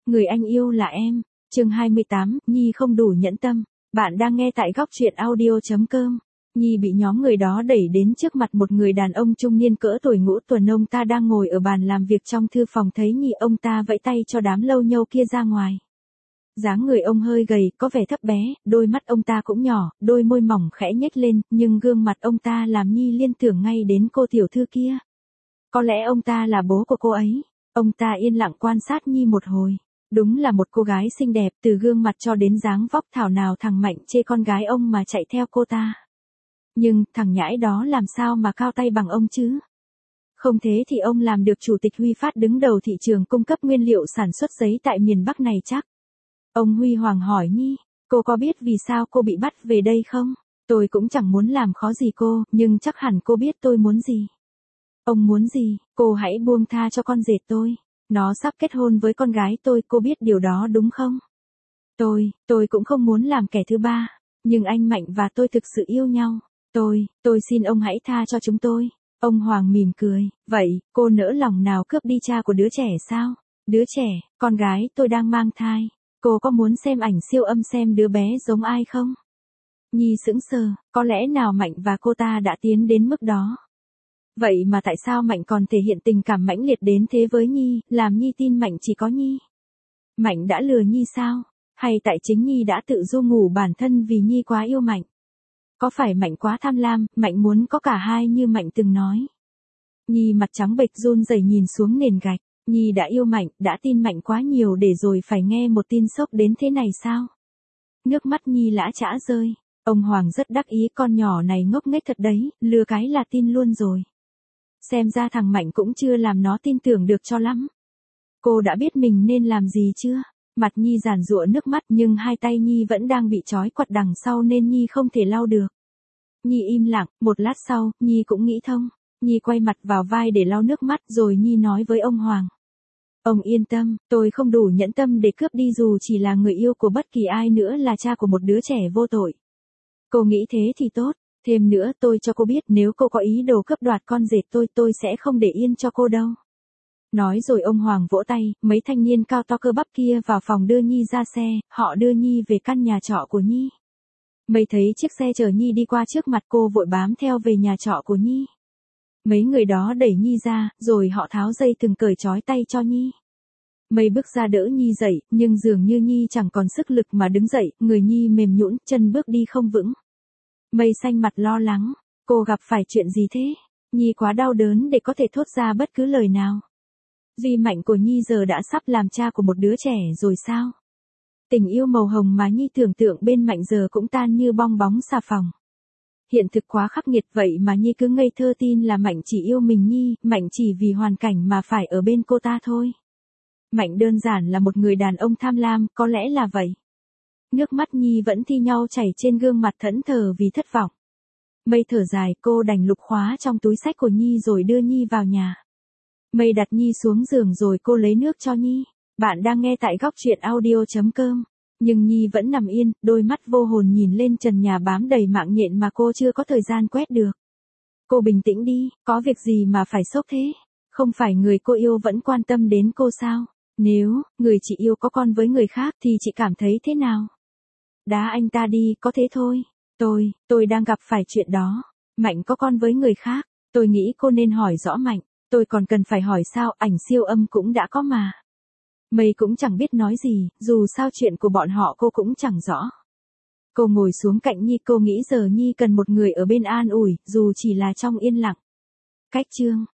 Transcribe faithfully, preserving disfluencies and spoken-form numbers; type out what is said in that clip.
Người anh yêu là em. Chương hai mươi tám, Nhi không đủ nhẫn tâm. Bạn đang nghe tại góc truyện audio chấm com. Nhi bị nhóm người đó đẩy đến trước mặt một người đàn ông trung niên cỡ tuổi ngũ tuần. Ông ta đang ngồi ở bàn làm việc trong thư phòng, thấy Nhi ông ta vẫy tay cho đám lâu nhâu kia ra ngoài. Dáng người ông hơi gầy, có vẻ thấp bé, đôi mắt ông ta cũng nhỏ, đôi môi mỏng khẽ nhếch lên, nhưng gương mặt ông ta làm Nhi liên tưởng ngay đến cô tiểu thư kia. Có lẽ ông ta là bố của cô ấy. Ông ta yên lặng quan sát Nhi một hồi. Đúng là một cô gái xinh đẹp, từ gương mặt cho đến dáng vóc, thảo nào thằng Mạnh chê con gái ông mà chạy theo cô ta. Nhưng, thằng nhãi đó làm sao mà cao tay bằng ông chứ? Không thế thì ông làm được chủ tịch Huy Phát đứng đầu thị trường cung cấp nguyên liệu sản xuất giấy tại miền Bắc này chắc. Ông Huy Hoàng hỏi Nhi, cô có biết vì sao cô bị bắt về đây không? Tôi cũng chẳng muốn làm khó gì cô, nhưng chắc hẳn cô biết tôi muốn gì. Ông muốn gì? Cô hãy buông tha cho con rể tôi. Nó sắp kết hôn với con gái tôi, cô biết điều đó đúng không? Tôi, tôi cũng không muốn làm kẻ thứ ba. Nhưng anh Mạnh và tôi thực sự yêu nhau. Tôi, tôi xin ông hãy tha cho chúng tôi. Ông Hoàng mỉm cười, vậy, cô nỡ lòng nào cướp đi cha của đứa trẻ sao? Đứa trẻ, con gái tôi đang mang thai. Cô có muốn xem ảnh siêu âm xem đứa bé giống ai không? Nhi sững sờ, có lẽ nào Mạnh và cô ta đã tiến đến mức đó? Vậy mà tại sao Mạnh còn thể hiện tình cảm mãnh liệt đến thế với Nhi, làm Nhi tin Mạnh chỉ có Nhi? Mạnh đã lừa Nhi sao? Hay tại chính Nhi đã tự du ngủ bản thân vì Nhi quá yêu Mạnh? Có phải Mạnh quá tham lam, Mạnh muốn có cả hai như Mạnh từng nói? Nhi mặt trắng bệch run rẩy nhìn xuống nền gạch. Nhi đã yêu Mạnh, đã tin Mạnh quá nhiều để rồi phải nghe một tin sốc đến thế này sao? Nước mắt Nhi lã chã rơi. Ông Hoàng rất đắc ý, con nhỏ này ngốc nghếch thật đấy, lừa cái là tin luôn rồi. Xem ra thằng Mạnh cũng chưa làm nó tin tưởng được cho lắm. Cô đã biết mình nên làm gì chưa? Mặt Nhi giàn giụa nước mắt, nhưng hai tay Nhi vẫn đang bị trói quặt đằng sau nên Nhi không thể lau được. Nhi im lặng, một lát sau, Nhi cũng nghĩ thông. Nhi quay mặt vào vai để lau nước mắt rồi Nhi nói với ông Hoàng. Ông yên tâm, tôi không đủ nhẫn tâm để cướp đi dù chỉ là người yêu của bất kỳ ai nữa, là cha của một đứa trẻ vô tội. Cô nghĩ thế thì tốt. Thêm nữa, tôi cho cô biết nếu cô có ý đồ cướp đoạt con rể tôi, tôi sẽ không để yên cho cô đâu. Nói rồi ông Hoàng vỗ tay, mấy thanh niên cao to cơ bắp kia vào phòng đưa Nhi ra xe, họ đưa Nhi về căn nhà trọ của Nhi. Mấy thấy chiếc xe chở Nhi đi qua trước mặt cô vội bám theo về nhà trọ của Nhi. Mấy người đó đẩy Nhi ra, rồi họ tháo dây thừng cởi trói tay cho Nhi. Mấy bước ra đỡ Nhi dậy, nhưng dường như Nhi chẳng còn sức lực mà đứng dậy, người Nhi mềm nhũn, chân bước đi không vững. Mây xanh mặt lo lắng, cô gặp phải chuyện gì thế? Nhi quá đau đớn để có thể thốt ra bất cứ lời nào. Duy Mạnh của Nhi giờ đã sắp làm cha của một đứa trẻ rồi sao? Tình yêu màu hồng mà Nhi tưởng tượng bên Mạnh giờ cũng tan như bong bóng xà phòng. Hiện thực quá khắc nghiệt, vậy mà Nhi cứ ngây thơ tin là Mạnh chỉ yêu mình Nhi, Mạnh chỉ vì hoàn cảnh mà phải ở bên cô ta thôi. Mạnh đơn giản là một người đàn ông tham lam, có lẽ là vậy. Nước mắt Nhi vẫn thi nhau chảy trên gương mặt thẫn thờ vì thất vọng. Mây thở dài, cô đành lục khóa trong túi xách của Nhi rồi đưa Nhi vào nhà. Mây đặt Nhi xuống giường rồi cô lấy nước cho Nhi. Bạn đang nghe tại góc truyện audio chấm com. Nhưng Nhi vẫn nằm yên, đôi mắt vô hồn nhìn lên trần nhà bám đầy mạng nhện mà cô chưa có thời gian quét được. Cô bình tĩnh đi, có việc gì mà phải sốc thế? Không phải người cô yêu vẫn quan tâm đến cô sao? Nếu, người chị yêu có con với người khác thì chị cảm thấy thế nào? Đá anh ta đi, có thế thôi. Tôi, tôi đang gặp phải chuyện đó. Mạnh có con với người khác. Tôi nghĩ cô nên hỏi rõ Mạnh. Tôi còn cần phải hỏi sao, ảnh siêu âm cũng đã có mà. Mây cũng chẳng biết nói gì, dù sao chuyện của bọn họ cô cũng chẳng rõ. Cô ngồi xuống cạnh Nhi, cô nghĩ giờ Nhi cần một người ở bên an ủi, dù chỉ là trong yên lặng. Cách chương